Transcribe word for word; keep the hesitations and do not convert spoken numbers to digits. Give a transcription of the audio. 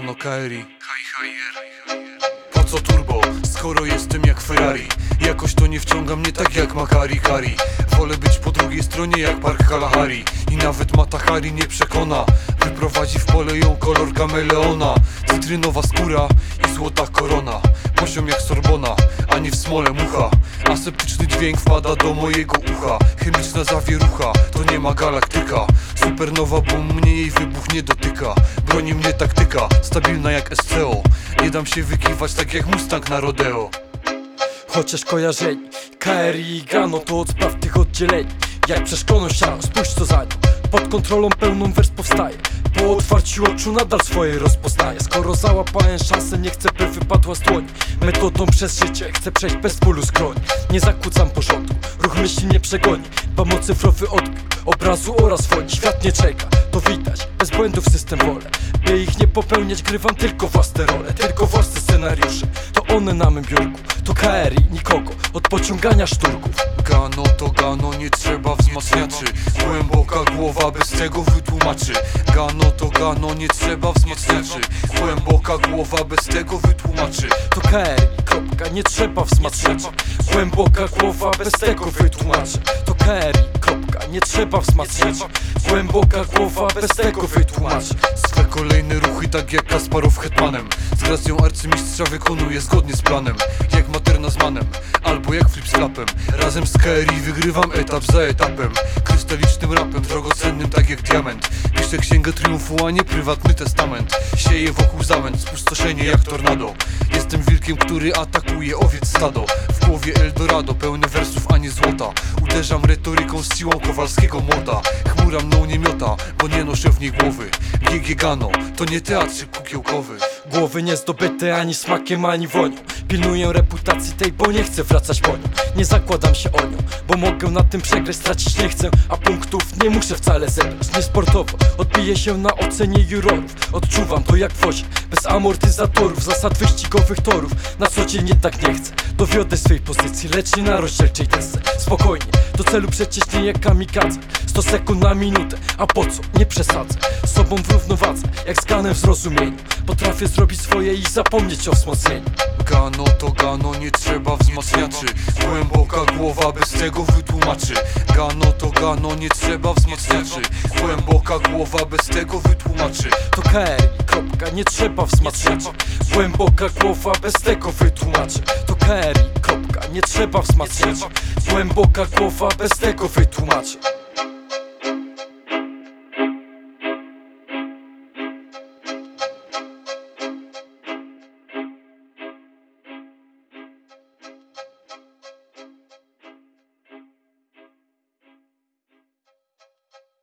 Gano K R I. Po co turbo, skoro jestem jak Ferrari? Jakoś to nie wciąga mnie tak jak Makari Kari. Wolę być po drugiej stronie jak Park Kalahari. I nawet Mata Hari nie przekona. Wyprowadzi w pole ją kolor kameleona. Cytrynowa skóra i złota korona. Poziom jak Sorbona, a nie w smole mucha. Aseptyczny dźwięk wpada do mojego ucha. Chemiczna zawierucha, to nie ma galaktyka. Supernowa, bo mnie jej wybuch nie dotyka. Broni mnie taktyka, stabilna jak S C O. Nie dam się wykiwać tak jak Mustang na rodeo. Chociaż kojarzeni K R I i Gano to od spraw tych oddzieleni. Jak przeszkloną ścianą, spójrz co za nią. Pod kontrolą pełną wers powstaje. Po otwarciu oczu nadal swoje rozpoznaję. Skoro załapałem szansę, nie chcę by wypadła z dłoni. Metodą przez życie chcę przejść bez bólu skroni. Nie zakłócam porządku, ruch myśli nie przegoni. Dbam o cyfrowy odbiór obrazu oraz woli. Świat nie czeka, to widać, bez błędów system wolę. By ich nie popełniać, grywam tylko własne role. Tylko własne scenariusze, to one na mym biurku. To K R I, nikogo, od pociągania szturków. Gano to Gano, nie trzeba wzmacniaczy. Głęboka głowa bez tego wytłumaczy. Gano to Gano, nie trzeba wzmacniaczy. Głęboka głowa bez tego wytłumaczy. To K R I, kropka, nie trzeba wzmacniaczy. Głęboka głowa bez tego wytłumaczy. To K R I, kropka, nie trzeba wzmacniaczy. Głęboka głowa bez tego wytłumaczy. Swe kolejne ruchy tak jak Kasparow hetmanem. Z gracją arcymistrza wykonuje zgodnie z planem. Jak Materna z Manem, albo jak Flip z Klapem. Razem z K R I wygrywam etap za etapem. Krystalicznym rapem, drogocennym tak jak diament. Piszę księgę triumfu, a nie prywatny testament. Sieję wokół zamęt, spustoszenie jak tornado. Jestem wilkiem, który atakuje owiec stado. W głowie Eldorado, pełne wersów, a nie złota. Uderzam retoryką z siłą Kowalskiego młota. Chmura mną nie miota, bo nie noszę w niej głowy. G G Gano, to nie teatrzyk kukiełkowy. Głowy nie zdobyte ani smakiem, ani wonią. Pilnuję reputacji tej, bo nie chcę wracać po nią. Nie zakładam się o nią, bo mogę na tym przegrać, stracić nie chcę. A punktów nie muszę wcale zebrać. Niesportowo, odbiję się na ocenie jurorów. Odczuwam to jak w wozie, bez amortyzatorów. Zasad wyścigowych torów, na co dzień nie tak nie chcę. Dowiodę swej pozycji, lecz nie na rozdzielczej desce. Spokojnie, do celu przecież nie jak kamikadze. Sto sekund na minutę, a po co? Nie przesadzę. Z sobą w równowadze, jak z Ganem w zrozumieniu. Potrafię zrobić swoje i zapomnieć o wzmocnieniu. Gano to Gano, nie trzeba wzmacniaczy. Głęboka głowa bez tego wytłumaczy. Gano to Gano, nie trzeba wzmacniaczy. Głęboka głowa bez tego wytłumaczy. To K R I, kropka, nie trzeba wzmacniaczy. Głęboka głowa bez tego wytłumaczy. To K R I, kropka, nie trzeba wzmacniaczy. Głęboka głowa bez tego wytłumaczy.